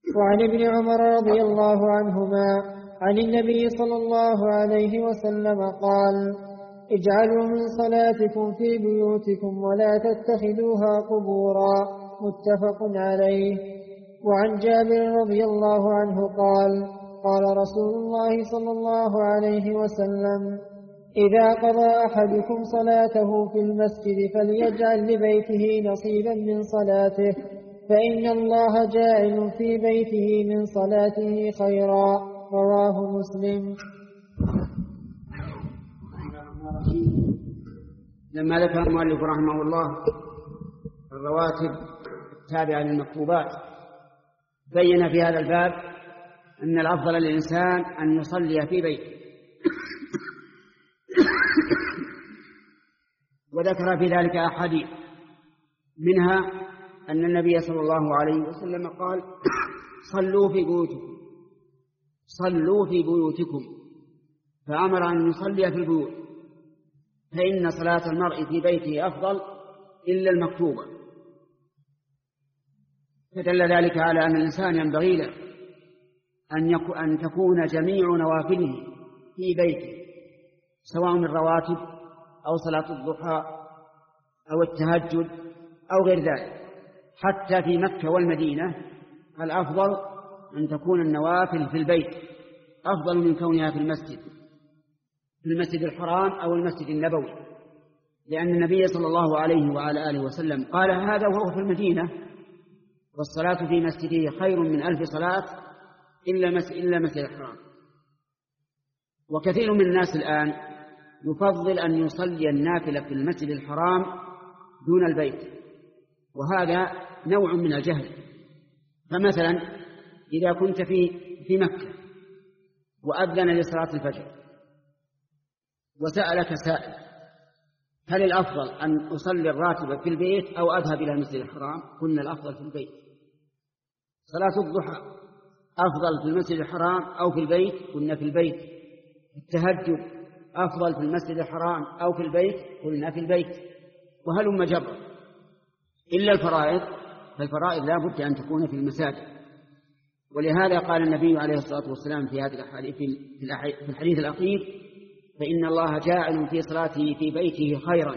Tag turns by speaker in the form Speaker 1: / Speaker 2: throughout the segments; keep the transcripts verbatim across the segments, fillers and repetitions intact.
Speaker 1: وعن ابن عمر رضي الله عنهما عن النبي صلى الله عليه وسلم قال: اجعلوا من صلاتكم في بيوتكم ولا تتخذوها قبورا. متفق عليه. وعن جابر رضي الله عنه قال: قال رسول الله صلى الله عليه وسلم: إذا قضى أحدكم صلاته في المسجد فليجعل لبيته نصيبا من صلاته، فإن الله جاعل في بيته من صلاته خيرا. رواه مسلم.
Speaker 2: لما ذكر المؤلف رحمه الله الرواتب التابعة للمكتوبات، بين في هذا الباب أن الأفضل للإنسان أن يصلي في بيته، وذكر في ذلك أحاديث، منها أن النبي صلى الله عليه وسلم قال: صلوا في بيوتكم صلوا في بيوتكم فأمر أن يصلي في البيوت، فإن صلاة المرء في بيته أفضل إلا المكتوبة. فدل ذلك على أن الإنسان ينبغي له أن تكون جميع نوافله في بيته، سواء من رواتب أو صلاة الضحى أو التهجد أو غير ذلك. حتى في مكة والمدينة الأفضل أن تكون النوافل في البيت أفضل من كونها في المسجد في المسجد الحرام أو المسجد النبوي، لأن النبي صلى الله عليه وعلى آله وسلم قال هذا وهو في المدينة: والصلاة في مسجده خير من ألف صلاة إلا مسجد الحرام. وكثير من الناس الآن يفضل أن يصلي النافلة في المسجد الحرام دون البيت، وهذا نوع من الجهل. فمثلا إذا كنت في في مكة وأذن لصلاة الفجر وسألك سائل: هل الأفضل أن أصلي الراتبة في البيت أو أذهب إلى المسجد الحرام؟ قلنا الأفضل في البيت. صلاة الضحى أفضل في المسجد الحرام أو في البيت؟ قلنا في البيت. التهجد أفضل في المسجد الحرام أو في البيت؟ قلنا في البيت. وهلم جرا. إلا الفرائض، فالفرائض لا بد أن تكون في المساجد. ولهذا قال النبي عليه الصلاة والسلام في هذه الأحاديث في الحديث الأخير: فإن الله جاعل في صلاته في بيته خيرا،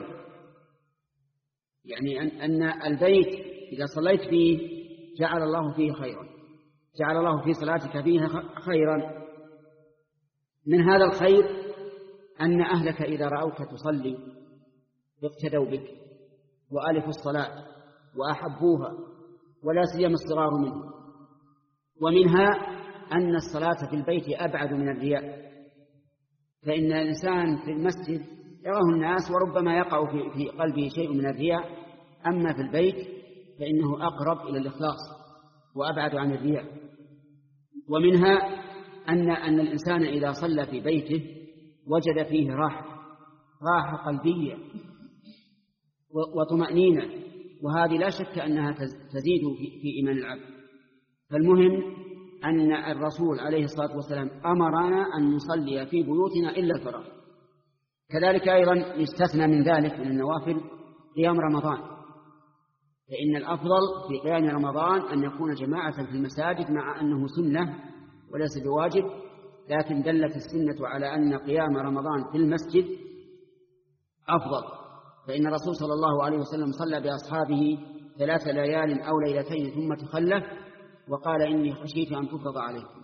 Speaker 2: يعني أن البيت إذا صليت فيه جعل الله فيه خيرا، جعل الله في صلاتك فيه خيرا. من هذا الخير أن أهلك إذا رأوك تصلي اقتدوا بك وألفوا الصلاة وأحبوها، ولا سيما الصغار منهم. ومنها أن الصلاة في البيت أبعد من الرياء، فإن الإنسان في المسجد يراه الناس وربما يقع في قلبه شيء من الرياء، أما في البيت فإنه أقرب إلى الإخلاص وأبعد عن الرياء. ومنها أن أن الإنسان إذا صلى في بيته وجد فيه راحة راحة قلبية وطمأنينة، وهذه لا شك أنها تزيد في إيمان العبد. فالمهم أن الرسول عليه الصلاة والسلام أمرنا أن نصلي في بيوتنا إلا الفرائض. كذلك أيضا يستثنى من ذلك من النوافل قيام رمضان، فإن الأفضل في قيام رمضان أن يكون جماعة في المساجد، مع أنه سنة وليس بواجب، لكن دلت السنة على أن قيام رمضان في المسجد أفضل. فإن الرسول صلى الله عليه وسلم صلى بأصحابه ثلاث ليال أو ليلتين ثم تخلف وقال: إني خشيت أن تفرض عليكم.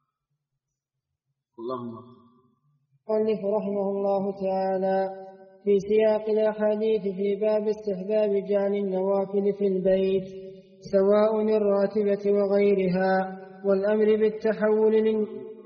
Speaker 2: اللهم
Speaker 1: المؤلف رحمه الله تعالى في سياق الأحاديث في باب استحباب جعل النوافل في البيت سواء الراتبة وغيرها، والأمر بالتحول لل...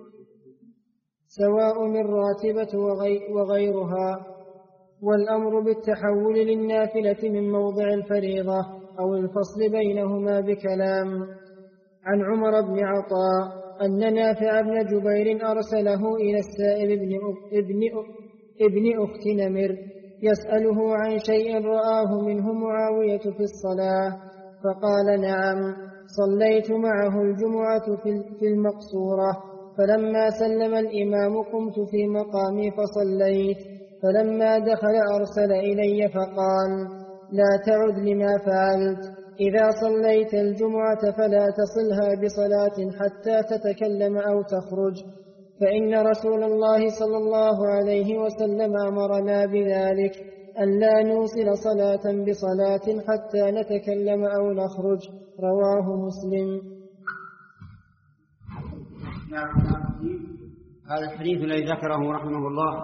Speaker 1: سواء الراتبة وغي... وغيرها والأمر بالتحول للنافلة من موضع الفريضة أو الفصل بينهما بكلام. عن عمر بن عطاء أن نافع بن جبير أرسله إلى السائب ابن, ابن, ابن أخت نمر يسأله عن شيء رآه منه معاوية في الصلاة، فقال: نعم، صليت معه الجمعة في المقصورة، فلما سلم الإمام قمت في مقامي فصليت، فلما دخل أرسل إلي فقال: لا تعد لما فعلت، إذا صليت الجمعة فلا تصلها بصلاة حتى تتكلم أو تخرج، فإن رسول الله صلى الله عليه وسلم أمرنا بذلك، ألا نوصل صلاة بصلاة حتى نتكلم أو نخرج. رواه مسلم.
Speaker 2: هذا الحديث الذي ذكره رحمه الله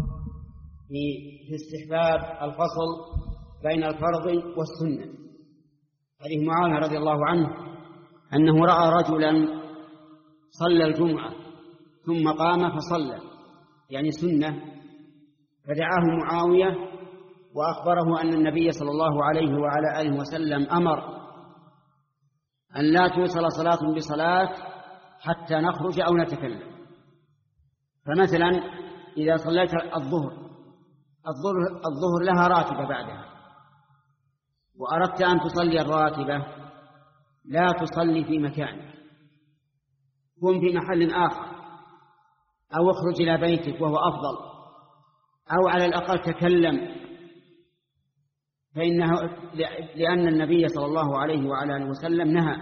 Speaker 2: في استحباب الفصل بين الفرض والسنة. حديث معاوية رضي الله عنه أنه رأى رجلا صلى الجمعة ثم قام فصلى، يعني سنة، فدعاه معاوية وأخبره أن النبي صلى الله عليه وعلى آله وسلم أمر أن لا توصل صلاة بصلاة حتى نخرج أو نتكلم. فمثلا إذا صليت الظهر الظهر لها راتبة بعدها، وأردت أن تصلي الراتبة، لا تصلي في مكانك، قم في محل آخر، أو اخرج إلى بيتك وهو أفضل، أو على الأقل تكلم، فإنه لأن النبي صلى الله عليه وعلى آله وسلم نهى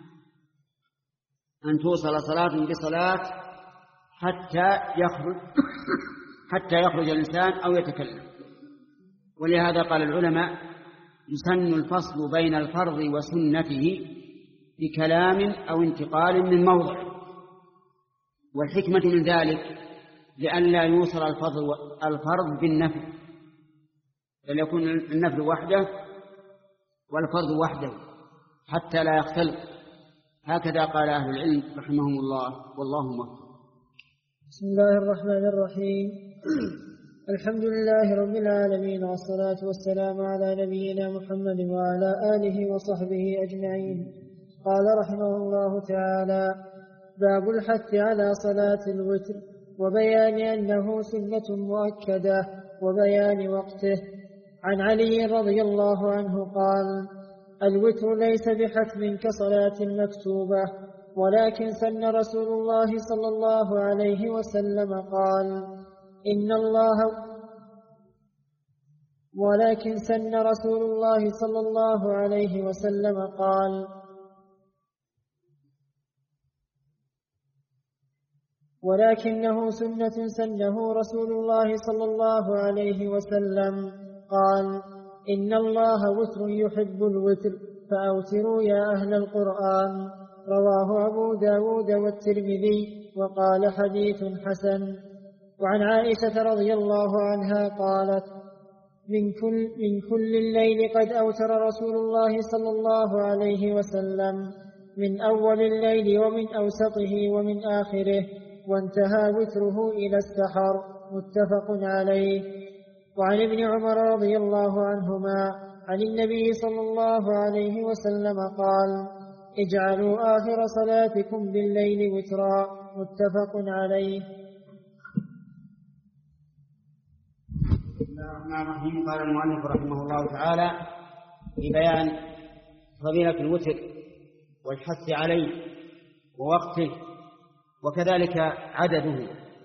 Speaker 2: أن توصل صلاة بصلاة حتى يخرج حتى يخرج الإنسان أو يتكلم. ولهذا قال العلماء: يسن الفصل بين الفرض وسنته بكلام أو انتقال من موضع، والحكمة من ذلك لئلا يوصل الفرض بالنفل، بل يكون النفل وحده والفرض وحده حتى لا يختلف. هكذا قال أهل العلم رحمهم الله، والله موفق.
Speaker 1: بسم الله الرحمن الرحيم. الحمد لله رب العالمين، والصلاة والسلام على نبينا محمد وعلى آله وصحبه أجمعين. قال رحمه الله تعالى: باب الحث على صلاة الوتر، وبيان أنه سنة مؤكدة، وبيان وقته. عن علي رضي الله عنه قال: الوتر ليس بحتم كصلاة المكتوبة، ولكن سن رسول الله صلى الله عليه وسلم قال: إن الله ولكن سن رسول الله صلى الله عليه وسلم قال ولكنه سنة سنه رسول الله صلى الله عليه وسلم قال: إن الله وتر يحب الوتر، فأوتروا يا أهل القرآن. رواه أبو داود والترمذي، وقال: حديث حسن. وعن عائشة رضي الله عنها قالت: من كل, من كل الليل قد أوتر رسول الله صلى الله عليه وسلم، من أول الليل ومن أوسطه ومن آخره، وانتهى وتره إلى السحر. متفق عليه. وعن ابن عمر رضي الله عنهما عن النبي صلى الله عليه وسلم قال: اجعلوا آخر صلاتكم بالليل وترا. متفق عليه.
Speaker 2: بسم الله الرحمن الرحيم. قال المؤلف رحمه الله تعالى في بيان فضيلة الوتر والحث عليه ووقته وكذلك عدده.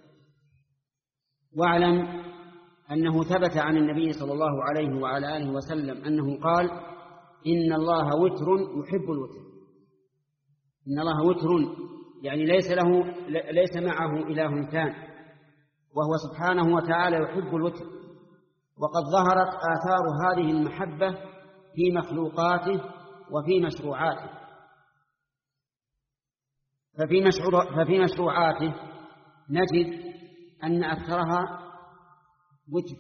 Speaker 2: واعلم أنه ثبت عن النبي صلى الله عليه وعلى آله وسلم أنه قال: إن الله وتر يحب الوتر. إن الله وتر يعني ليس له ليس معه إله ثان، وهو سبحانه وتعالى يحب الوتر. وقد ظهرت آثار هذه المحبة في مخلوقاته وفي مشروعاته. ففي, مشروع ففي مشروعاته نجد أن أكثرها وتر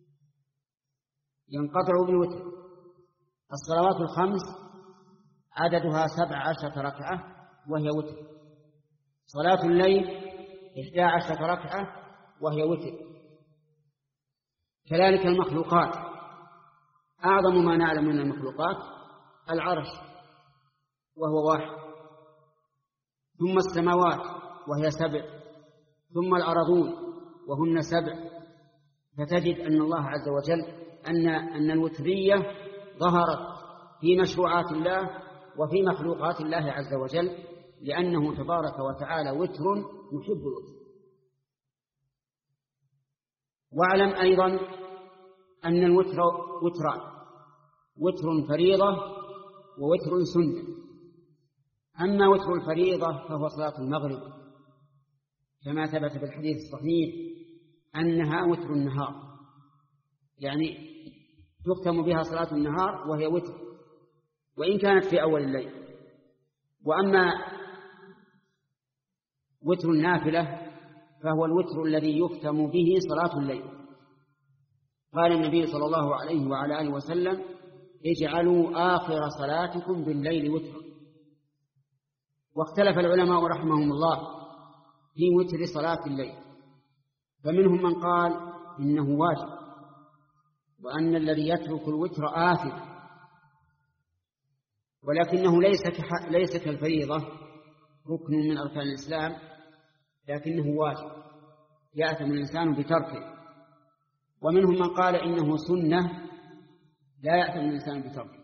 Speaker 2: ينقطع بالوتر. الصلوات الخمس عددها سبع عشرة ركعة وهي وتر. صلاة الليل إحدى عشرة ركعة وهي وتر. كذلك المخلوقات، أعظم ما نعلم من المخلوقات العرش وهو واحد، ثم السماوات وهي سبع، ثم الأرضون وهن سبع. فتجد أن الله عز وجل أن أن الوترية ظهرت في مشروعات الله وفي مخلوقات الله عز وجل، لأنه تبارك وتعالى وتر يحب الوتر. واعلم أيضا أن الوتر وتران: وتر فريضة ووتر سنة. أما وتر الفريضة فهو صلاة المغرب كما ثبت في الحديث الصحيح أنها وتر النهار، يعني تختم بها صلاة النهار وهي وتر وإن كانت في أول الليل. وأما وتر النافلة فهو الوتر الذي يختم به صلاة الليل. قال النبي صلى الله عليه وعلى آله وسلم: اجعلوا آخر صلاتكم بالليل وترا. واختلف العلماء رحمهم الله في وتر صلاة الليل، فمنهم من قال إنه واجب، وأن الذي يترك الوتر آثم، ولكنه ليس ليس كالفريضة ركن من أركان الإسلام، لكنه واجب يأثم الإنسان بتركه. ومنهم من قال إنه سنة لا يأثم الإنسان بتركه،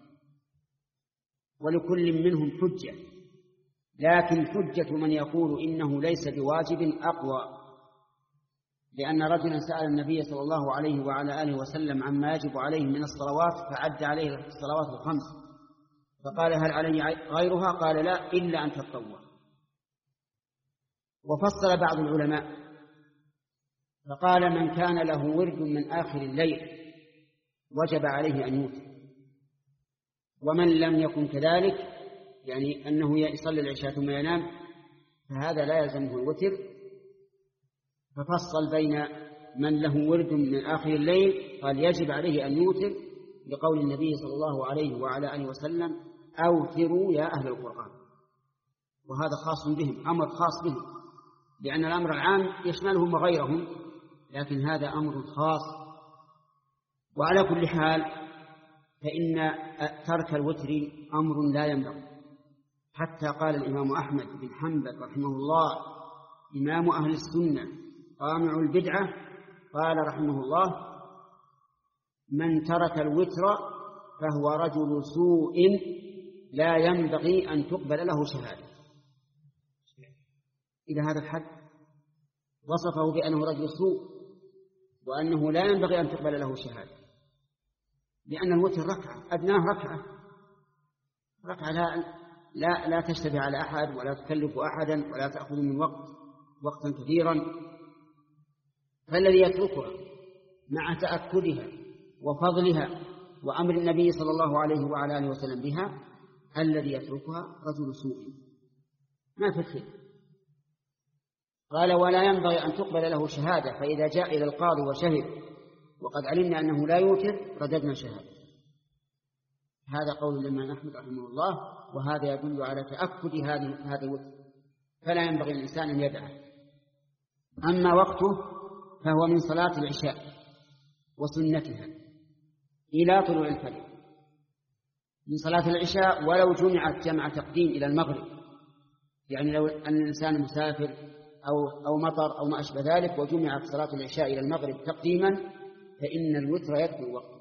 Speaker 2: ولكل منهم حجة، لكن حجة من يقول إنه ليس بواجب أقوى، لأن رجلا سأل النبي صلى الله عليه وعلى آله وسلم عما يجب عليه من الصلوات فعد عليه الصلوات الخمس، فقال: هل علي غيرها؟ قال: لا، إلا أن تتطوع. وفصل بعض العلماء فقال: من كان له ورد من آخر الليل وجب عليه أن يوتر، ومن لم يكن كذلك، يعني أنه يصلي العشاء ثم ينام، فهذا لا يلزمه الوتر. ففصل بين من له ورد من آخر الليل قال يجب عليه أن يوتر لقول النبي صلى الله عليه وعلى آله وسلم: أوتروا يا أهل القرآن. وهذا خاص بهم، أمر خاص بهم، لأن الأمر العام يشملهم وغيرهم، لكن هذا أمر خاص. وعلى كل حال فإن ترك الوتر أمر لا ينبغي، حتى قال الإمام أحمد بن حنبل رحمه الله إمام أهل السنة قامع البدعة، قال رحمه الله: من ترك الوتر فهو رجل سوء لا ينبغي أن تقبل له شهادة. إلى هذا الحد وصفه بأنه رجل سوء، وأنه لا ينبغي أن تقبل له شهادة، لأن الوتر ركعة، أدناه ركعة، ركعة لا, لا, لا تشتبه على أحد ولا تكلف أحدا ولا تأخذ من وقت وقتا كثيرا. فالذي يتركها مع تأكدها وفضلها وأمر النبي صلى الله عليه وعلى آله وسلم بها، الذي يتركها رجل سوء ما في خير. قال: ولا ينبغي أن تقبل له شهادة، فإذا جاء إلى القاضي وشهد وقد علمنا أنه لا يوتر رددنا شهادة. هذا قول الإمام أحمد رحمه الله، وهذا يدل على تأكد هذه هذا الوتر، فلا ينبغي الإنسان أن يدعه. أما وقته فهو من صلاة العشاء وسنتها إلى طلوع الفجر. من صلاة العشاء ولو جمعت جمع تقديم إلى المغرب، يعني لو أن الإنسان مسافر أو, أو مطر أو ما أشبه ذلك وجمعت صلاة العشاء إلى المغرب تقديما، فإن الوتر يدخل وقته.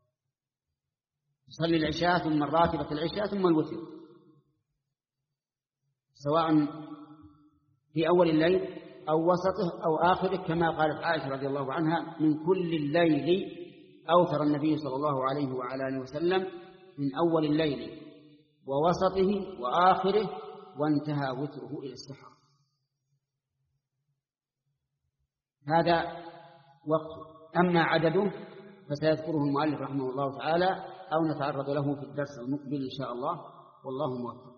Speaker 2: يصلي العشاء ثم الراتبة العشاء ثم الوتر، سواء في أول الليل أو وسطه أو آخره، كما قالت عائشة رضي الله عنها: من كل الليل أوتر النبي صلى الله عليه وعلى آله وسلم، من أول الليل ووسطه وآخره، وانتهى وتره إلى السحر. هذا وقت. أما عدده فسيذكره المؤلف رحمه الله تعالى، أو نتعرض له في الدرس المقبل إن شاء الله، والله موفق.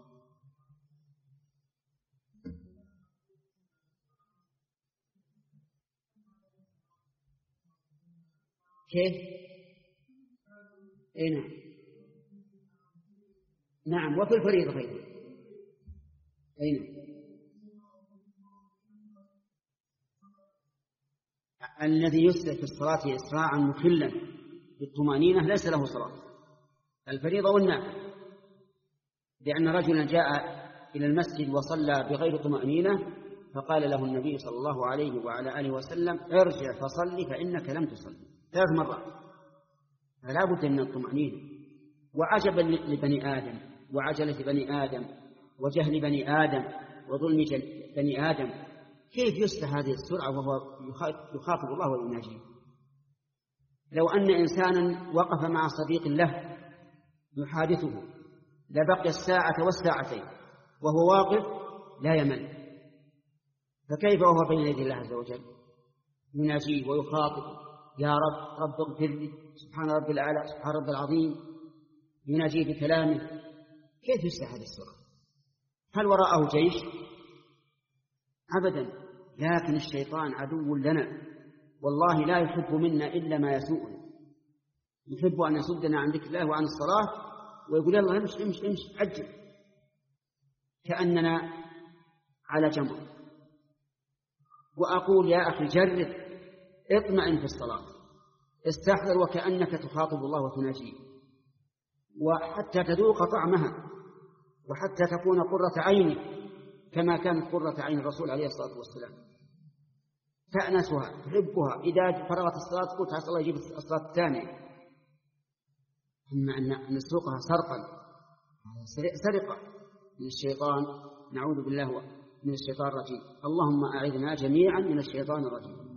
Speaker 2: كيف؟ اي نعم، نعم، وفي الفريضة أيضا. اي نعم. الذي يسرع في الصلاة إسراعا مخلا بالطمأنينة ليس له صلاة، الفريضة والنافلة. لأن رجلا جاء إلى المسجد وصلى بغير طمأنينة، فقال له النبي صلى الله عليه وعلى آله وسلم: ارجع فصلي فإنك لم تصلي، ثلاث مرات. فلا بد من الطمأنينة. وعجبا لبني آدم وعجلة بني آدم وجهل بني آدم وظلم بني آدم، كيف يسرع هذه السرعة وهو يخاطب الله ويناجيه؟ لو أن إنسانا وقف مع صديق له يحادثه لبقي الساعة والساعتين وهو واقف لا يمل، فكيف وهو بين يدي الله عز وجل يناجيه ويخاطب يا رب رب اغفر لي، سبحان رب الأعلى، سبحان رب العظيم، يناجيه بكلامه. كيف يسع هذه السرعة؟ هل وراءه جيش؟ أبدا. لكن الشيطان عدو لنا والله لا يحب منا إلا ما يسوءنا، يحب أن يصدنا عن ذكر الله وعن الصلاة ويقول يلا امش امش امش عجل، كأننا على جمر. وأقول يا أخي جرب، اطمئن في الصلاة، استحضر وكأنك تخاطب الله وتناجيه، وحتى تذوق طعمها وحتى تكون قرة عينك كما كانت قرة عين الرسول عليه الصلاة والسلام، تأنسها تحبها. إذا فرغت الصلاة قلت عسى الله يجيب الصلاة الثانية. أما أن نسوقها سرقا، سرقة من الشيطان، نعوذ بالله من الشيطان الرجيم. اللهم أعذنا جميعا من الشيطان الرجيم.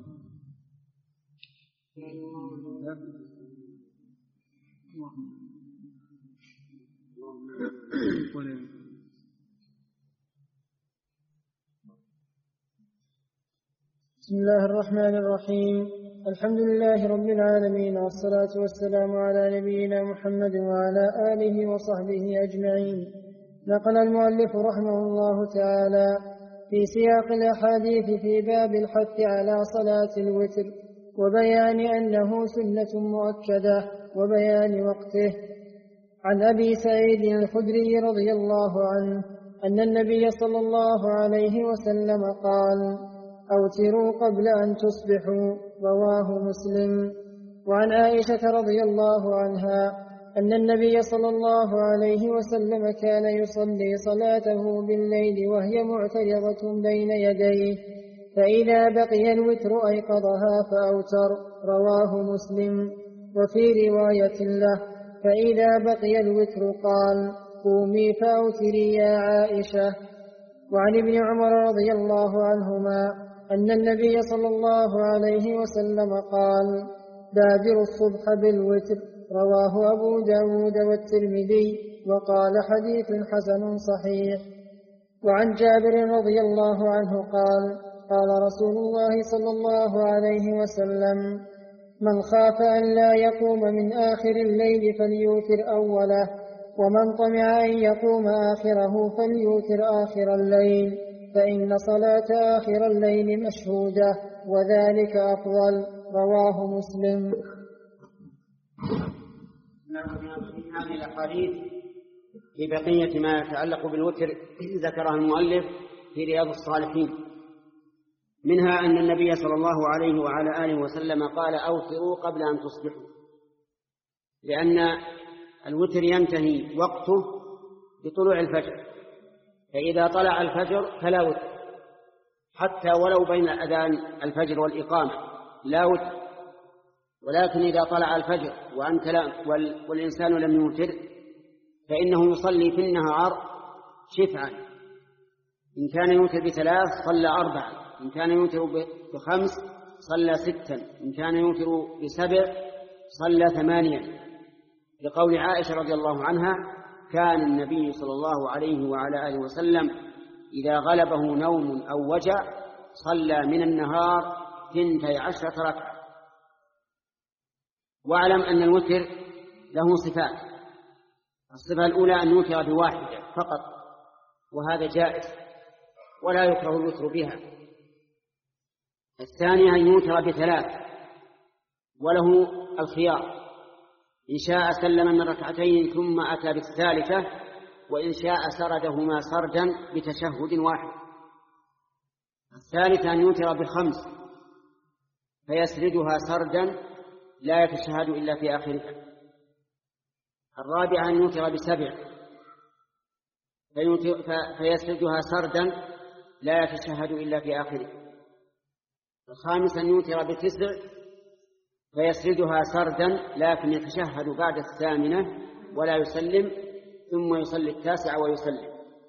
Speaker 1: بسم الله الرحمن الرحيم. الحمد لله رب العالمين، والصلاة والسلام على نبينا محمد وعلى آله وصحبه أجمعين. نقل المؤلف رحمه الله تعالى في سياق الأحاديث في باب الحث على صلاة الوتر وبيان أنه سنة مؤكدة وبيان وقته، عن أبي سعيد الخدري رضي الله عنه أن النبي صلى الله عليه وسلم قال: أوتروا قبل أن تصبحوا، رواه مسلم. وعن عائشة رضي الله عنها أن النبي صلى الله عليه وسلم كان يصلي صلاته بالليل وهي معترضة بين يديه، فإذا بقي الوتر أيقظها فأوتر، رواه مسلم. وفي رواية له: فإذا بقي الوتر قال: قومي فأوتري يا عائشة. وعن ابن عمر رضي الله عنهما أن النبي صلى الله عليه وسلم قال: بادروا الصبح بالوتر، رواه أبو داود والترمذي، وقال حديث حسن صحيح. وعن جابر رضي الله عنه قال: قال رسول الله صلى الله عليه وسلم: من خاف أن لا يقوم من آخر الليل فليوتر أوله، ومن طمع أن يقوم آخره فليوتر آخر الليل، فإن صلاة آخر الليل مشهودة وذلك أفضل، رواه مسلم.
Speaker 2: من هذه الأحاديث في بقية ما يتعلق بالوتر ذكرها المؤلف في رياض الصالحين، منها أن النبي صلى الله عليه وعلى آله وسلم قال: أوتروا قبل أن تصبحوا، لأن الوتر ينتهي وقته بطلوع الفجر، فإذا طلع الفجر فلا وتر، حتى ولو بين أذان الفجر والإقامة لا وتر. ولكن إذا طلع الفجر وأنت لا والإنسان لم يوتر فإنه يصلي في النهار شفعا، إن كان يوتر بثلاث صلى أربعا، إن كان يوتر بخمس صلى ستا، إن كان يوتر بسبع صلى ثمانيا، لقول عائشة رضي الله عنها: كان النبي صلى الله عليه وعلى آله وسلم إذا غلبه نوم أو وجع صلى من النهار ثنتي عشرة ركعة. واعلم أن الوتر له صفات: الصفة الأولى أن يوتر بواحدة فقط، وهذا جائز ولا يكره الوتر بها. الثانية أن يوتر بثلاث وله الخيار، إن شاء سلم من ركعتين ثم أتى بالثالثة، وإن شاء سردهما سردا بتشهد واحد. الثالثة أن يوتر بخمس فيسردها سردا لا يتشهد إلا في آخرها. الرابعة أن يوتر بسبع فيسردها سردا لا يتشهد إلا في آخرها. الخامسة أن يوتر بتسع فيسردها سردا لكن يتشهد بعد الثامنة ولا يسلم، ثم يصلي التاسع ويسلم.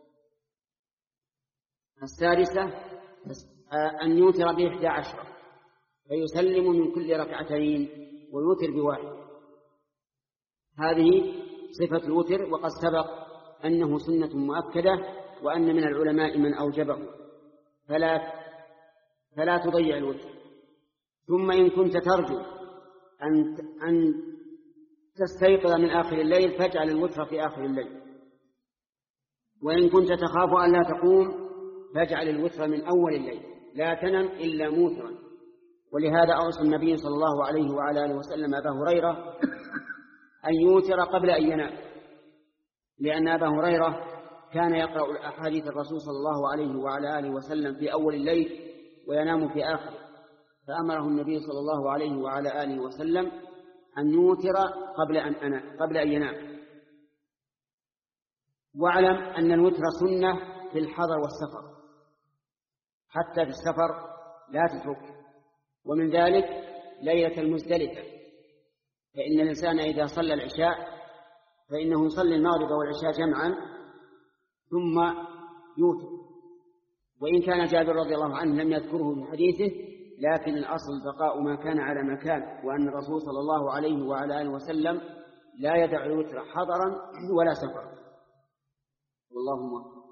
Speaker 2: السادسة أن يوتر بإحدى عشرة فيسلم من كل ركعتين ويوتر بواحد. هذه صفة الوتر، وقد سبق أنه سنة مؤكدة وأن من العلماء من أوجبه، فلا فلا تضيع الوتر. ثم إن كنت ترجو أن أن تستيقظ من آخر الليل فاجعل الوتر في آخر الليل، وإن كنت تخاف أن لا تقوم فاجعل الوتر من أول الليل، لا تنم إلا موترا. ولهذا أوصى النبي صلى الله عليه وعلى آله وسلم أبا هريرة أن يوتر قبل أن ينام، لأن أبا هريرة كان يقرأ أحاديث الرسول صلى الله عليه وعلى آله وسلم في أول الليل وينام في آخره، فأمره النبي صلى الله عليه وعلى آله وسلم أن يوتر قبل أن, أنا قبل أن ينام. واعلم أن الوتر سنة في الحضر والسفر، حتى في السفر لا تترك. ومن ذلك ليلة المزدلفة، فإن الإنسان إذا صلى العشاء فإنه يصلي المغرب والعشاء جمعا ثم يوتر. وإن كان جابر رضي الله عنه لم يذكره في حديثه، لكن الأصل بقاء ما كان على مكان، وأن الرسول صلى الله عليه وعلى آله وسلم لا يدع الوتر حضرا ولا سفرا. والله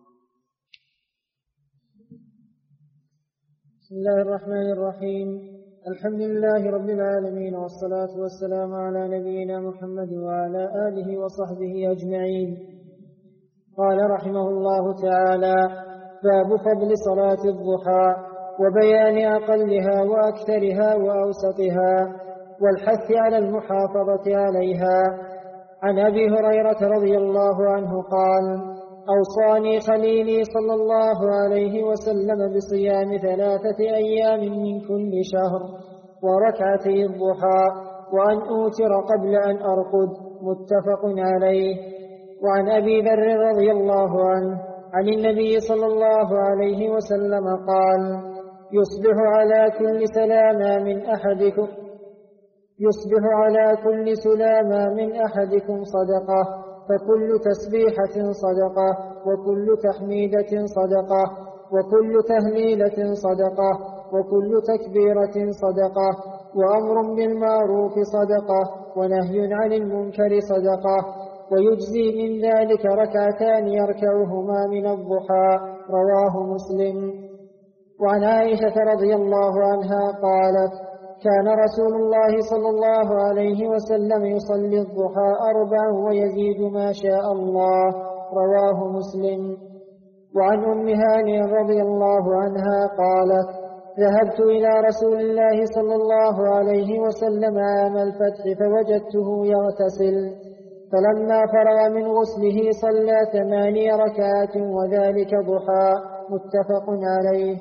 Speaker 1: بسم الله الرحمن الرحيم. الحمد لله رب العالمين، والصلاة والسلام على نبينا محمد وعلى آله وصحبه أجمعين. قال رحمه الله تعالى: باب فضل صلاة الضحى وبيان أقلها وأكثرها وأوسطها والحث على المحافظة عليها. عن أبي هريرة رضي الله عنه قال: أوصاني خليلي صلى الله عليه وسلم بصيام ثلاثة أيام من كل شهر وركعتي الضحى وأن أوتر قبل أن أرقد. متفق عليه. وعن أبي ذر رضي الله عنه عن النبي صلى الله عليه وسلم قال: يصبح على كل سلامة من أحدكم يصبح على كل سلامة من أحدكم صدقة، فكل تسبيحة صدقة، وكل تحميدة صدقة، وكل تهليلة صدقة، وكل تكبيرة صدقة، وأمر بالمعروف صدقة، ونهي عن المنكر صدقة، ويجزي من ذلك ركعتان يركعهما من الضحى. رواه مسلم. وعن عائشة رضي الله عنها قالت: كان رسول الله صلى الله عليه وسلم يصلي الضحى أربعا ويزيد ما شاء الله. رواه مسلم. وعن أم هانئ رضي الله عنها قالت: ذهبت إلى رسول الله صلى الله عليه وسلم عام الفتح فوجدته يغتسل، فلما فرغ من غسله صلى ثماني ركعات وذلك ضحى. متفق عليه.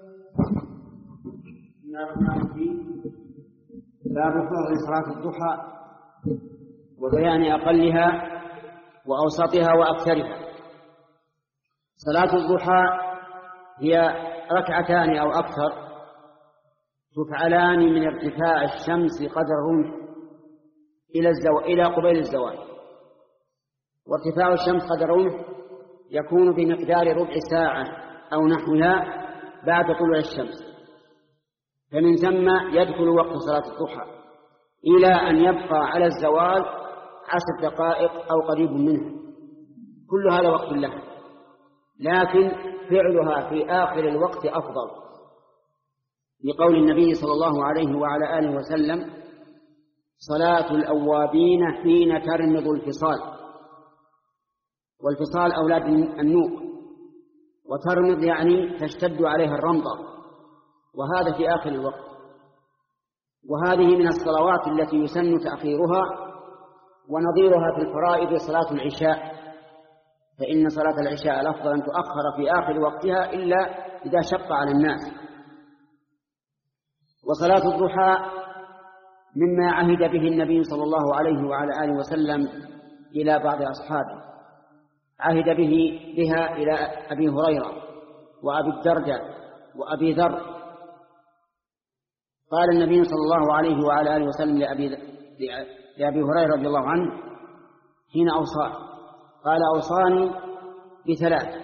Speaker 2: باب فضل صلاة الضحى وبيان أقلها وأوسطها وأكثرها. صلاة الضحى هي ركعتان أو أكثر تفعلان من ارتفاع الشمس قدر رمح إلى الزو... إلى قبيل الزوال. وارتفاع الشمس قدر رمح يكون بمقدار ربع ساعة أو نحوها بعد طلوع الشمس، فمن ثم يدخل وقت صلاة الضحى إلى أن يبقى على الزوال عشر دقائق أو قريب منها، كل هذا وقت لها، لكن فعلها في آخر الوقت أفضل، لقول النبي صلى الله عليه وعلى آله وسلم: صلاة الأوابين حين ترمض الفصال. والفصال أولاد النوق، وترمض يعني تشتد عليها الرمضة، وهذا في آخر الوقت. وهذه من الصلوات التي يسن تأخيرها، ونظيرها في الفرائض صلاة العشاء، فإن صلاة العشاء الأفضل أن تؤخر في آخر وقتها إلا إذا شق على الناس. وصلاة الضحى مما عهد به النبي صلى الله عليه وعلى آله وسلم إلى بعض أصحابه، عهد به بها إلى أبي هريرة وأبي الدرداء وأبي ذر. قال النبي صلى الله عليه وعلى آله وسلم لأبي, لأبي هريرة رضي الله عنه حين أوصاه، قال: أوصاني بثلاث: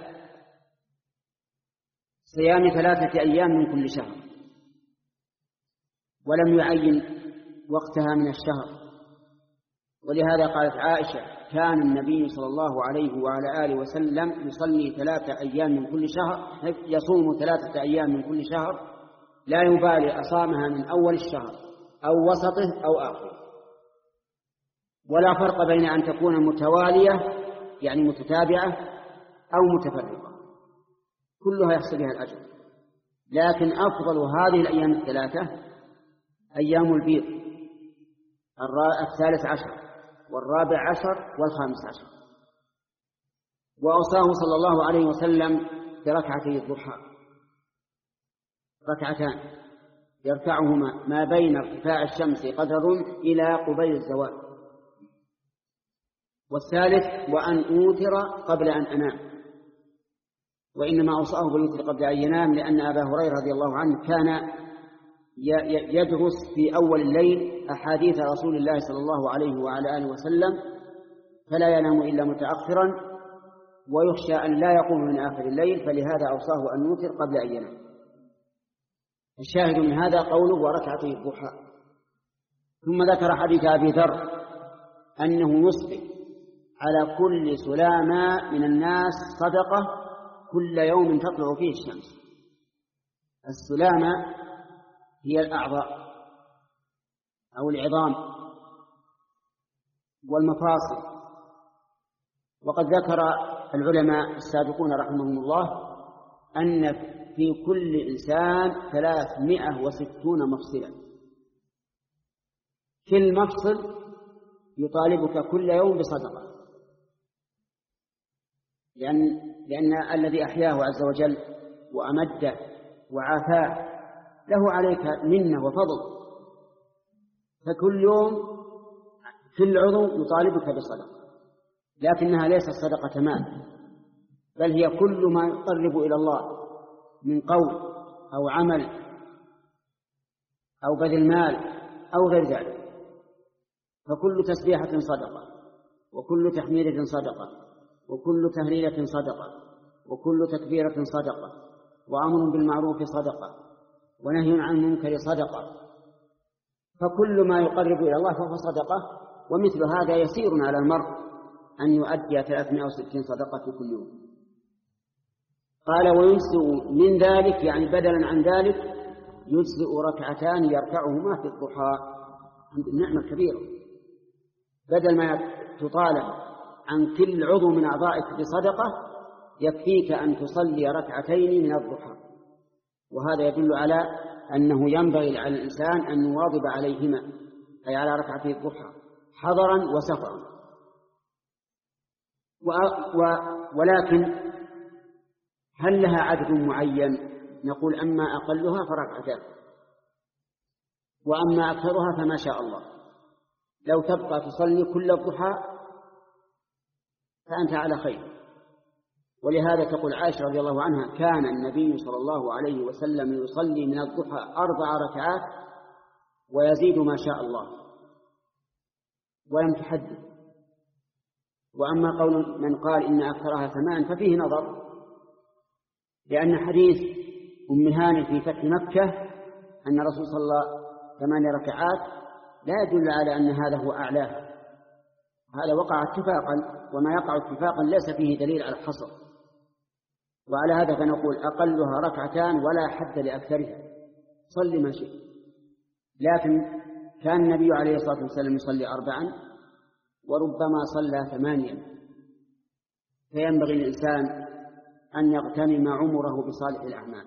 Speaker 2: صيام ثلاثة أيام من كل شهر، ولم يعين وقتها من الشهر، ولهذا قالت عائشة: كان النبي صلى الله عليه وعلى آله وسلم يصلي ثلاثة أيام من كل شهر، يصوم ثلاثة أيام من كل شهر، لا يبالي أصامها من أول الشهر أو وسطه أو آخره، ولا فرق بين أن تكون متوالية يعني متتابعة أو متفرقة، كلها يحصل بها الأجر. لكن أفضل هذه الأيام الثلاثة أيام البيض، الثالث عشر والرابع عشر والخامس عشر. وأوصاه صلى الله عليه وسلم بركعتي الضحى، ركعتان يرفعهما ما بين ارتفاع الشمس قدر رمح إلى قبيل الزوال. والثالث وأن أوتر قبل أن أنام، وإنما أوصاه بالوتر قبل أن ينام لأن أبا هريرة رضي الله عنه كان يدرس في أول الليل أحاديث رسول الله صلى الله عليه وعلى آله وسلم، فلا ينام إلا متأخرا ويخشى أن لا يقوم من آخر الليل، فلهذا أوصاه أن يوتر قبل أن ينام. الشاهد من هذا قوله وركعتي الضحى. ثم ذكر حديث أبي ذر أنه يصبح على كل سلامة من الناس صدقة كل يوم تطلع فيه الشمس. السلامة هي الأعضاء أو العظام والمفاصل. وقد ذكر العلماء السابقون رحمهم الله أن في كل إنسان ثلاثمائة وستون مفصلا، كل مفصل يطالبك كل يوم بصدقة، لأن, لأن الذي أحياه عز وجل وأمده وعافاه له عليك منة وفضل، فكل يوم كل عضو يطالبك بصدقة، لكنها ليست صدقة مال، بل هي كل ما يقرب إلى الله من قول أو عمل أو بذل مال أو غير ذلك. فكل تسبيحة صدقة، وكل تحميدة صدقة، وكل تهليلة صدقة، وكل تكبيرة صدقة، وأمر بالمعروف صدقة، ونهي عن المنكر صدقة. فكل ما يقرب إلى الله فهو صدقة، ومثل هذا يسير على المرء أن يؤدي ثلاثمائة وستين صدقة في كل يوم. قال ويجزئ من ذلك يعني بدلا عن ذلك يجزئ ركعتان يركعهما في الضحى. النعمة كبيرة، بدل ما تطالب عن كل عضو من أعضائك بصدقة يكفيك أن تصلي ركعتين من الضحى. وهذا يدل على أنه ينبغي على الإنسان أن يواظب عليهما، أي على ركعتي الضحى حضرا وسفرا. ولكن هل لها عدد معين؟ نقول أما أقلها فركعتان، وأما أكثرها فما شاء الله. لو تبقى تصلي كل الضحى فأنت على خير. ولهذا تقول عائشة رضي الله عنها كان النبي صلى الله عليه وسلم يصلي من الضحى أربع ركعات ويزيد ما شاء الله ولم تحدث. وأما قول من قال إن أكثرها ثمان ففيه نظر، لأن حديث أم هانئ في فتح مكة أن الرسول صلى ثمان ركعات لا يدل على أن هذا هو أعلاه، هذا وقع اتفاقا، وما يقع اتفاقا ليس فيه دليل على الحصر. وعلى هذا فنقول أقلها ركعتان ولا حد لأكثرها، صل ما شئت. لكن كان النبي عليه الصلاة والسلام يصلي أربعا وربما صلى ثمانيا، فينبغي الإنسان أن يغتنم عمره بصالح الأعمال،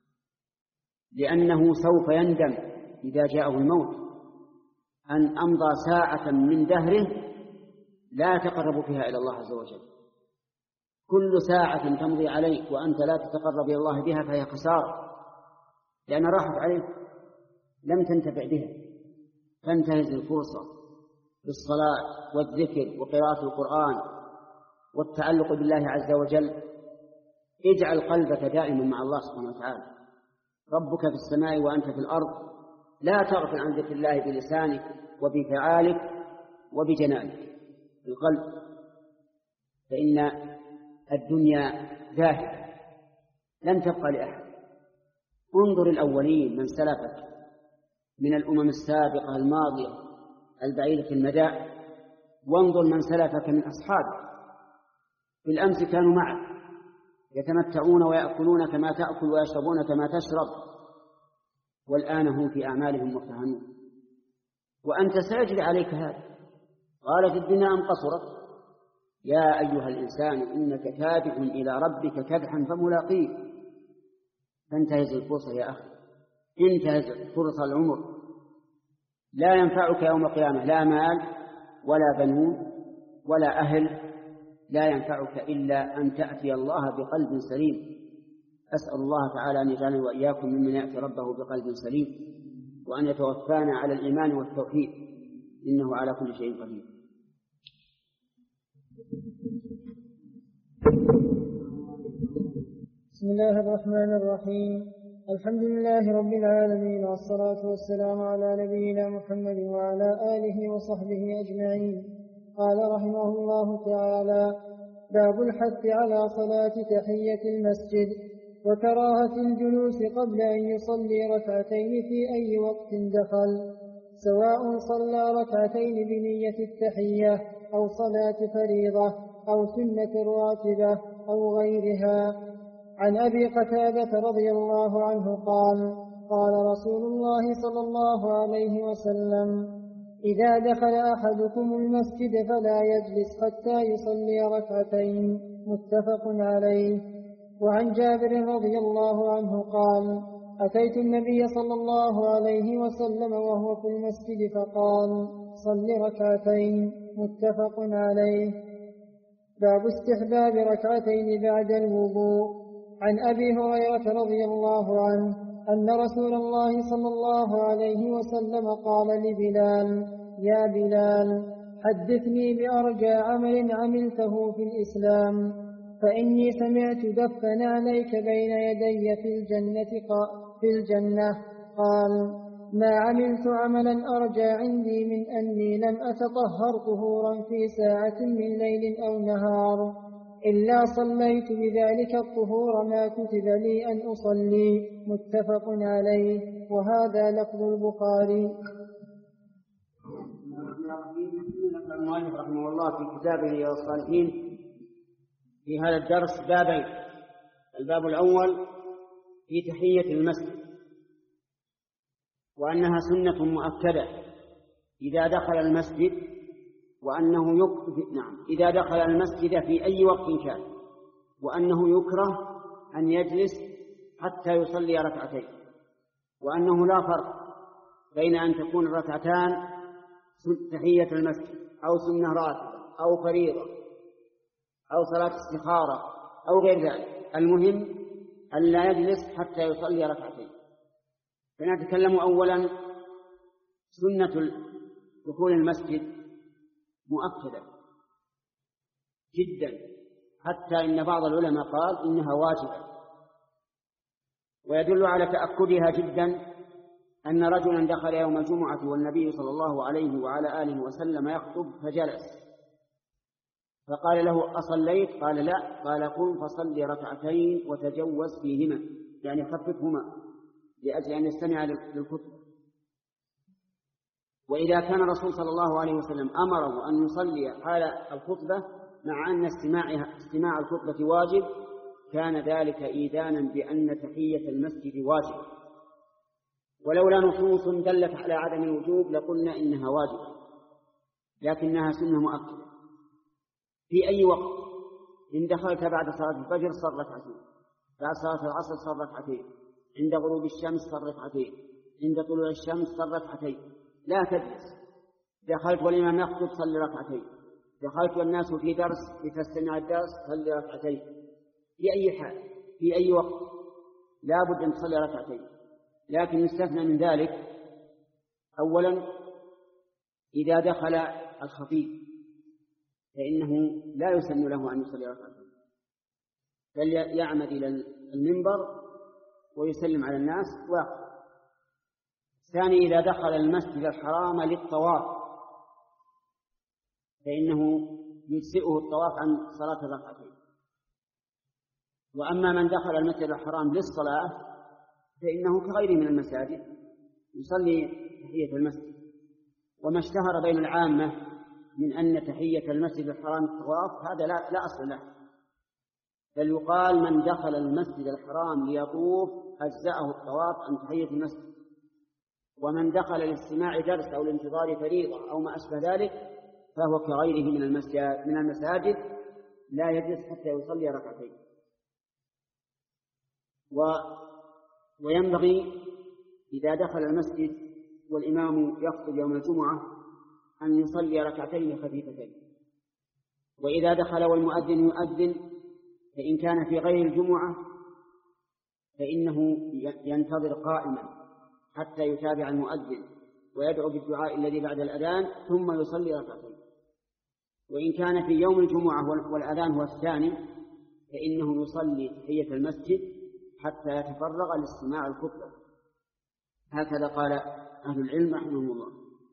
Speaker 2: لأنه سوف يندم إذا جاءه الموت أن أمضى ساعة من دهره لا يتقرب فيها إلى الله عز وجل. كل ساعة تمضي عليك وأنت لا تتقرب إلى الله بها فهي خسارة، لأن راحت عليك لم تنتفع بها. فانتهز الفرصة بالصلاة والذكر وقراءة القرآن والتعلق بالله عز وجل. اجعل قلبك دائما مع الله سبحانه وتعالى، ربك في السماء وأنت في الأرض، لا تغفل عن ذكر الله بلسانك وبفعالك وبجنانك القلب، فإن الدنيا ذاهبة لن تبقى لأحد. انظر الأولين من سلفك من الأمم السابقة الماضية البعيدة المدى، وانظر من سلفك من أصحابه، بالأمس كانوا معك يتمتعون ويأكلون كما تأكل ويشربون كما تشرب، والآن هم في أعمالهم مرتهنون، وأنت سيجري عليك هذا. قالت الدنيا أم قصرت؟ يا أيها الإنسان إنك كادح إلى ربك كدحا فملاقيه، فانتهز الفرصة يا أخي، انتهز فرصة العمر، لا ينفعك يوم القيامة لا مال ولا بنون ولا أهل، لا ينفعك إلا أن تأتي الله بقلب سليم. أسأل الله تعالى أن يجعلني وإياكم ممن يأتي ربه بقلب سليم، وأن يتوفانا على الإيمان والتوحيد، إنه على كل شيء قدير.
Speaker 1: بسم الله الرحمن الرحيم. الحمد لله رب العالمين، والصلاة والسلام على نبينا محمد وعلى آله وصحبه أجمعين. قال رحمه الله تعالى: باب الحث على صلاة تحية المسجد وكراهة الجلوس قبل أن يصلي ركعتين في أي وقت دخل، سواء صلى ركعتين بنية التحية أو صلاة فريضة أو سنة راتبة أو غيرها. عن أبي قتادة رضي الله عنه قال: قال رسول الله صلى الله عليه وسلم: إذا دخل أحدكم المسجد فلا يجلس حتى يصلي ركعتين، متفق عليه. وعن جابر رضي الله عنه قال: أتيت النبي صلى الله عليه وسلم وهو في المسجد فقال: صل ركعتين، متفق عليه. باب استحباب ركعتين بعد الوضوء. عن أبي هريرة رضي الله عنه أن رسول الله صلى الله عليه وسلم قال لبلال: يا بلال، حدثني بأرجى عمل عملته في الإسلام، فإني سمعت دفا عليك بين يدي في الجنة في الجنة قال: ما عملت عملا أرجى عندي من أني لم أتطهر طهورا في ساعة من ليل أو نهار إلا صليت بذلك الطهور ما كتب لي أن أصلي، متفق عليه. وهذا لفظ البخاري.
Speaker 2: المؤلف رحمه الله في كتابه رياض الصالحين في هذا الدرس بابين: الباب الأول في تحية المسجد، وأنها سنة مؤكدة إذا دخل المسجد، وأنه يكره نعم إذا دخل المسجد في أي وقت كان، وأنه يكره أن يجلس حتى يصلي ركعتين، وأنه لا فرق بين أن تكون الركعتان تحية المسجد أو سنة راتبة أو فريضة أو صلاة استخارة أو غير ذلك، المهم أن لا يجلس حتى يصلي ركعتين. فنتكلم أولا سنة دخول المسجد مؤكدة جدا، حتى إن بعض العلماء قال إنها واجبة. ويدل على تأكدها جدا أن رجلا دخل يوم الجمعة والنبي صلى الله عليه وعلى آله وسلم يخطب فجلس، فقال له: أصليت؟ قال: لا. قال: قم فصل ركعتين وتجوز فيهما، يعني خففهما لأجل أن يستمع للخطبة. وإذا كان الرسول صلى الله عليه وسلم أمره أن يصلي حال الخطبة مع أن استماع استماع الخطبة واجب، كان ذلك إيذانا بأن تحية المسجد واجب، ولولا نصوص دلت على عدم الوجوب لقلنا إنها واجبة، لكنها سنة مؤكدة في أي وقت. إن دخلت بعد صلاة الفجر صل ركعتين، بعد صلاة العصر صل ركعتين، عند غروب الشمس صل ركعتين، عند طلوع الشمس صل ركعتين، لا تجلس. دخلت والإمام يخطب صل ركعتين، دخلت والناس في درس لتستمع الدرس صل ركعتين، في أي حال في أي وقت لا بد أن تصلي ركعتين. لكن يستثنى من ذلك: أولا إذا دخل الخطيب فإنه لا يسن له أن يصلي ركعتين، بل يعمد إلى المنبر ويسلم على الناس واقف. ثاني إذا دخل المسجد الحرام للطواف فإنه يجزئه الطواف عن صلاة الركعتين. وأما من دخل المسجد الحرام للصلاة فإنه كغيره من المساجد يصلي تحية المسجد. وما اشتهر بين العامة من أن تحية المسجد الحرام الطواف، هذا لا, لا أصل له، بل يقال من دخل المسجد الحرام ليطوف أجزأه الطواف عن تحية المسجد، ومن دخل لاستماع درس أو لانتظار فريضة أو ما أشبه ذلك فهو كغيره من المساجد, من المساجد لا يجلس حتى يصلي ركعتين. و وينبغي إذا دخل المسجد والإمام يخطب يوم الجمعة أن يصلي ركعتين خفيفتين، وإذا دخل والمؤذن يؤذن فإن كان في غير الجمعة فإنه ينتظر قائما حتى يتابع المؤذن ويدعو بالدعاء الذي بعد الأذان ثم يصلي ركعتين. وإن كان في يوم الجمعة والأذان هو الثاني فإنه يصلي تحية المسجد حتى يتفرغ لاستماع الخطبة. هكذا قال أهل العلم رحمهم الله.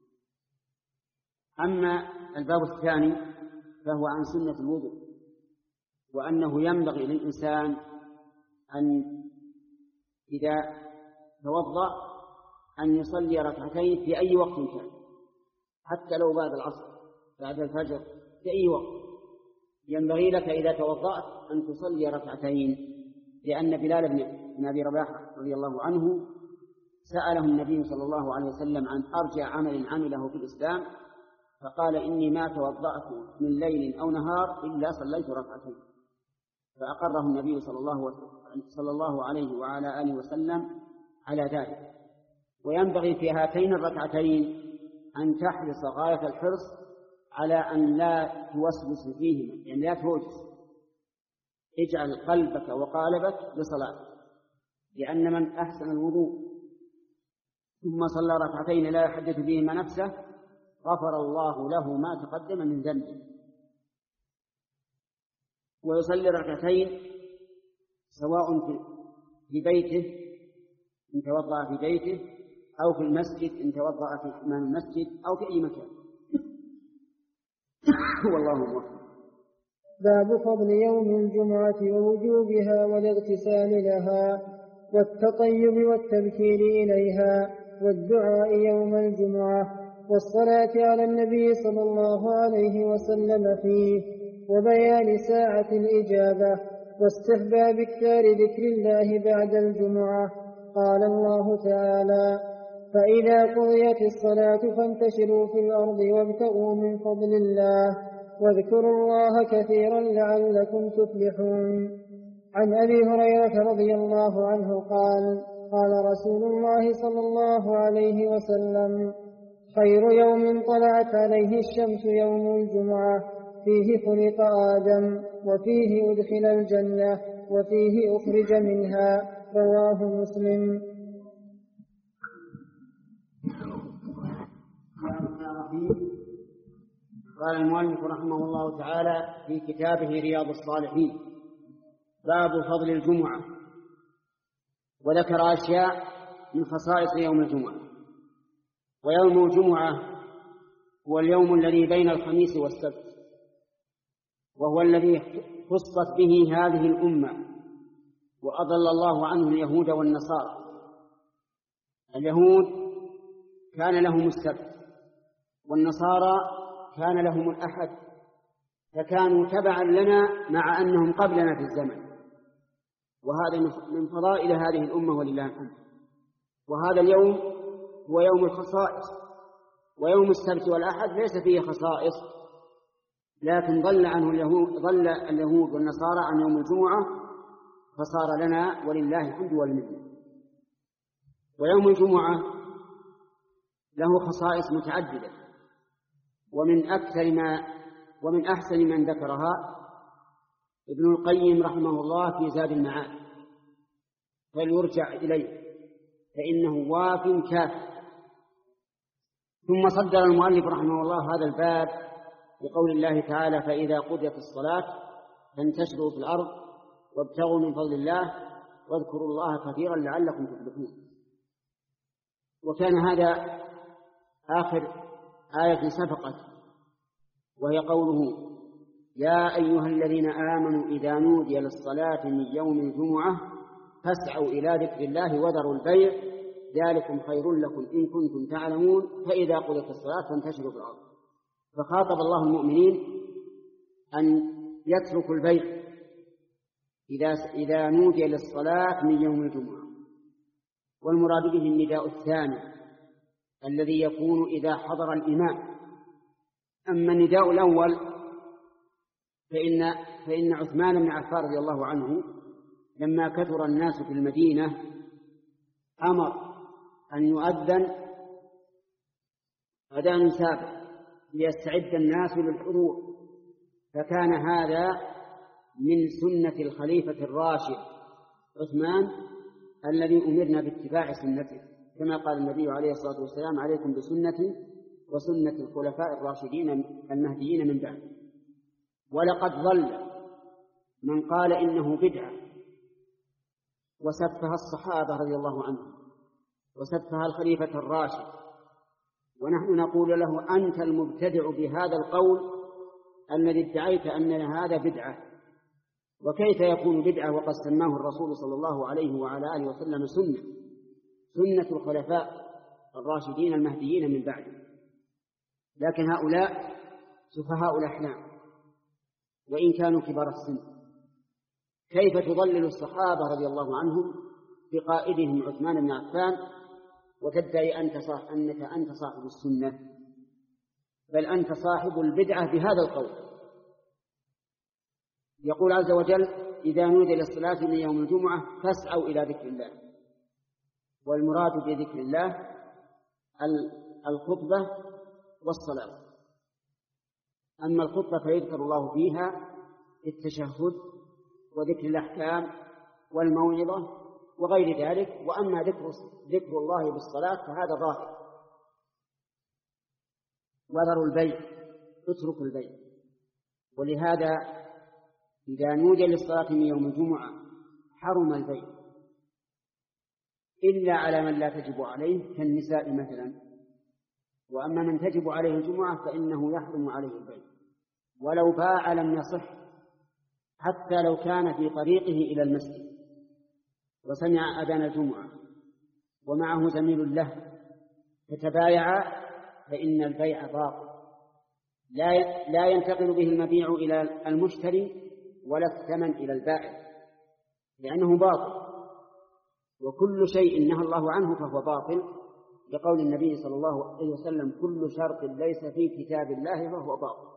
Speaker 2: أما الباب الثاني فهو عن سنة الوضوء، وأنه ينبغي للإنسان أن إذا توضأ أن يصلي ركعتين في أي وقت كان، حتى لو بعد العصر بعد الفجر في أي وقت ينبغي لك إذا توضأت أن تصلي ركعتين، لأن بلال بن أبي رباح رضي الله عنه سأله النبي صلى الله عليه وسلم عن أرجى عمل عمله في الإسلام فقال إني ما توضأت من ليل أو نهار إلا صليت ركعتين، فأقره النبي صلى الله, صلى الله عليه وعلى آله وسلم على ذلك. وينبغي في هاتين الركعتين أن تحرص غاية الحرص على أن لا توسوس فيهما، يعني لا توجس، اجعل قلبك وقالبك بصلاة، لأن من أحسن الوضوء ثم صلى ركعتين لا يحدث بهما نفسه غفر الله له ما تقدم من ذنبه. ويصلي ركعتين سواء في بيته إن توضأ في بيته أو في المسجد إن توضأ في حمام المسجد أو في أي مكان. والله موفق.
Speaker 1: باب فضل يوم الجمعة ووجوبها والاغتسال لها والتطيب والتبكير إليها والدعاء يوم الجمعة والصلاة على النبي صلى الله عليه وسلم فيه وبيان ساعة الإجابة واستحباب كثار ذكر الله بعد الجمعة. قال الله تعالى: فإذا قضيت الصلاة فانتشروا في الأرض وابتغوا من فضل الله واذكروا الله كثيرا لعلكم تفلحون. عن أبي هريرة رضي الله عنه قال: قال رسول الله صلى الله عليه وسلم: خير يوم طلعت عليه الشمس يوم الجمعة، فيه خلق آدم وفيه أدخل الجنة وفيه أخرج منها. رواه مسلم.
Speaker 2: قال المؤلف رحمه الله تعالى في كتابه رياض الصالحين: باب فضل الجمعة، وذكر أشياء من خصائص يوم الجمعة. ويوم الجمعة هو اليوم الذي بين الخميس والسبت، وهو الذي خصت به هذه الأمة وأضل الله عنه اليهود والنصارى. اليهود كان لهم السبت والنصارى كان لهم الأحد، فكانوا تبعا لنا مع أنهم قبلنا في الزمن، وهذا من فضائل هذه الأمة ولله الحمد. وهذا اليوم هو يوم الخصائص، ويوم السبت والأحد ليس فيه خصائص، لكن ضل عنه اليهود ضل اليهود والنصارى عن يوم الجمعة فصار لنا ولله الحمد والمنة. ويوم الجمعة له خصائص متعددة، ومن أكثر ما ومن أحسن من ذكرها ابن القيم رحمه الله في زاد المعاد، فليرجع إليه فإنه واف كاف. ثم صدر المؤلف رحمه الله هذا الباب بقول الله تعالى: فإذا قضيت الصلاة فانتشروا في الأرض وابتغوا من فضل الله واذكروا الله كثيرا لعلكم تفلحون. وكان هذا آخر آية سبقت، وهي قوله: يا أيها الذين آمنوا إذا نودي للصلاة من يوم الجمعة فاسعوا إلى ذكر الله وذروا البيع ذلكم خير لكم إن كنتم تعلمون فإذا قضيت الصلاة فانتشروا في الأرض. فخاطب الله المؤمنين أن يتركوا البيع إذا إذا نودي للصلاة من يوم الجمعة، والمراد به النداء الثاني الذي يكون إذا حضر الإمام. أما النداء الأول فإن فإن عثمان بن عفان رضي الله عنه لما كثر الناس في المدينة أمر أن يؤذن أذان سابق ليستعد الناس للحضور، فكان هذا من سنة الخليفة الراشد عثمان الذي أمرنا باتباع سنته، كما قال النبي عليه الصلاة والسلام: عليكم بسنتي وسنة الخلفاء الراشدين المهديين من بعد. ولقد ظل من قال إنه بدعة وسفها الصحابة رضي الله عنهم وسفها الخليفة الراشد، ونحن نقول له: أنت المبتدع بهذا القول الذي ادعيت أن هذا بدعة، وكيف يكون بدعة وقد سماه الرسول صلى الله عليه وعلى آله وسلم سنة سنة الخلفاء الراشدين المهديين من بعده. لكن هؤلاء سفهاء الأحلام وإن كانوا كبار السن، كيف تضلل الصحابة رضي الله عنهم بقائدهم عثمان بن عفان وتدعي أنت صاحب أنك أنت صاحب السنة؟ بل أنت صاحب البدعة بهذا القول. يقول عز وجل: إذا نودي للصلاة من يوم الجمعة فاسعوا إلى ذكر الله. والمراد بذكر الله الخطبة والصلاة. أما الخطبة فيذكر الله فيها التشهد وذكر الأحكام والموعظة وغير ذلك، وأما ذكر, ذكر الله بالصلاة فهذا ظاهر. وذروا البيع، اتركوا البيع. ولهذا إذا نودي للصلاة من يوم الجمعة حرم البيع إلا على من لا تجب عليه كالنساء مثلا، وأما من تجب عليه الجمعة فإنه يحرم عليه البيع، ولو باع لم يصح، حتى لو كان في طريقه إلى المسجد وسمع أذان الجمعة ومعه زميل له فتبايعا فإن البيع باطل، لا لا ينتقل به المبيع إلى المشتري ولا الثمن إلى البائع، لأنه باطل. وكل شيء نهى الله عنه فهو باطل، لقول النبي صلى الله عليه وسلم: كل شرط ليس في كتاب الله فهو باطل.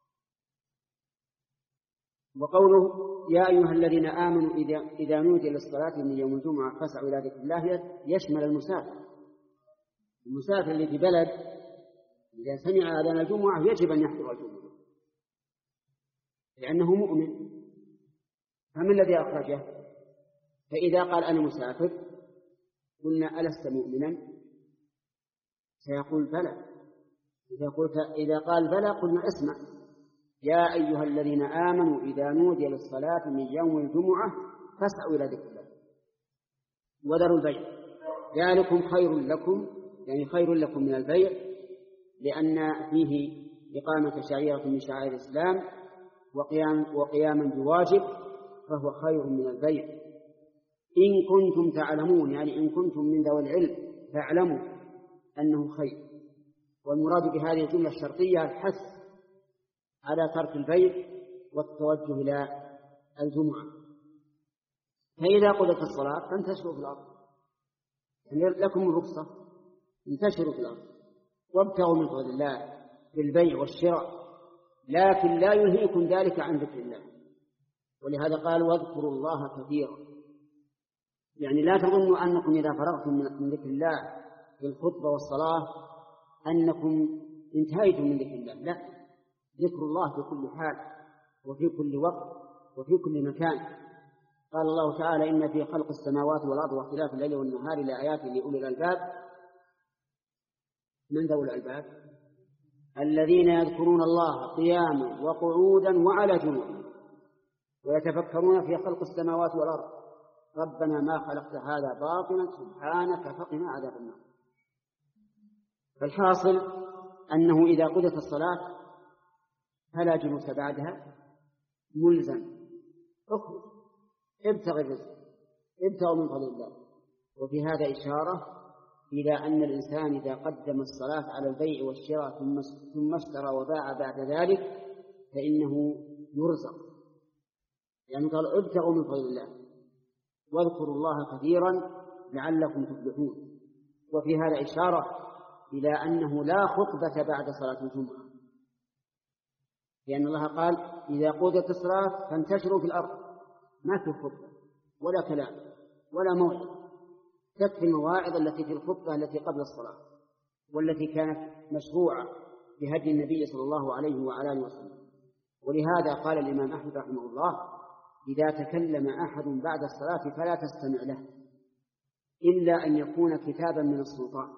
Speaker 2: وقوله: يا أيها الذين آمنوا إذا, إذا نودي للصلاة من يوم الجمعة فاسعوا إلى ذكر الله، يشمل المسافر. المسافر اللي في بلد إذا سمع أذان الجمعة يجب أن يحضر الجمعة لأنه مؤمن، فما الذي أخرجه؟ فإذا قال أنا مسافر قلنا: ألست مؤمنا؟ سيقول بلى. إذا, قلت إذا قال بلى قلنا: اسمع، يا أيها الذين آمنوا إذا نودي للصلاة من يوم الجمعة فاسعوا إلى ذكر الله وذروا البيع ذلكم خير لكم، يعني خير لكم من البيع، لأن فيه إقامة شعيرة من شعائر الإسلام وقيام وقياما بواجب، فهو خير من البيع إن كنتم تعلمون، يعني إن كنتم من ذوي العلم فاعلموا أنه خير. والمراد بهذه الجملة الشرطية الحث على ترك البيع والتوجه إلى الجمعة. فإذا قضت الصلاة فانتشروا في الأرض، لكم الرخصة، انتشروا في الأرض وابتغوا من فضل الله بالبيع والشراء، لكن لا يلهيكم ذلك عن ذكر الله. ولهذا قال: واذكروا الله كثيرا. يعني لا تظنوا أنكم إذا فرغتم من ذكر الله في الخطبة والصلاة أنكم انتهيتم من ذكر الله، لا، ذكر الله في كل حال وفي كل وقت وفي كل مكان. قال الله تعالى: إن في خلق السماوات والأرض واختلاف الليل والنهار لآيات لأولي الألباب. من ذوي الألباب؟ الذين يذكرون الله قياما وقعودا وعلى جنوبهم ويتفكرون في خلق السماوات والأرض ربنا ما خلقت هذا باطلا سبحانك فقنا عذاب النار. فالحاصل أنه إذا قضت الصلاة فلا جلوس بعدها، ملزم، اخرج ابتغ الرزق، ابتغ من فضل الله. وفي هذا إشارة إلى أن الإنسان إذا قدم الصلاة على البيع والشراء ثم ثم اشترى وباع بعد ذلك فإنه يرزق، يعني قال ابتغوا من فضل الله واذكروا الله كثيرا لعلكم تفلحون. وفي هذا إشارة إلى أنه لا خطبة بعد صلاة الجمعة، لأن الله قال إذا قضيت الصلاة فانتشروا في الأرض، ما في خطبة ولا كلام ولا موعظة، تكفي المواعظ التي في الخطبة التي قبل الصلاة والتي كانت مشروعة بهدي النبي صلى الله عليه وعلى آله وسلم. ولهذا قال الإمام أحمد رحمه الله إذا تكلم أحد بعد الصلاة فلا تستمع له إلا أن يكون كتابا من السلطان،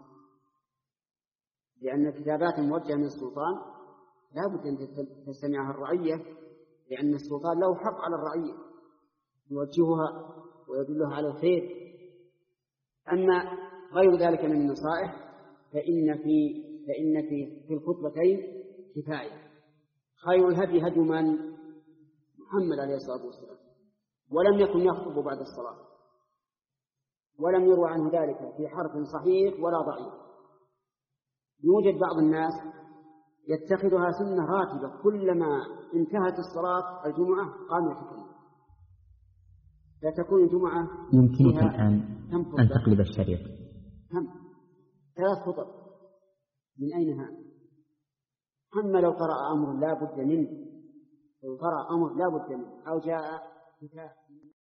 Speaker 2: لأن الكتابات الموجهة من السلطان لا بد أن تستمعها الرعية، لأن السلطان له حق على الرعية يوجهها ويدلها على الخير. أما غير ذلك من النصائح فإن في فإن في في الخطبتين كفاية. خير الهدي هدي من محمد عليه الصلاة والسلام، ولم يكن يخطب بعد الصلاة، ولم يروى عنه ذلك في حرف صحيح ولا ضعيف. يوجد بعض الناس يتخذها سنة راتبة، كلما انتهت الصلاة الجمعة قام يتكلم. لا تكون الجمعة
Speaker 3: يمكنك الآن أن تقلب الشريط.
Speaker 2: هم ثلاث خطب من أين هذا؟ أما لو قرأ أمر لا بد منه، لو قرأ أمر لا بد منه أو جاء كتاب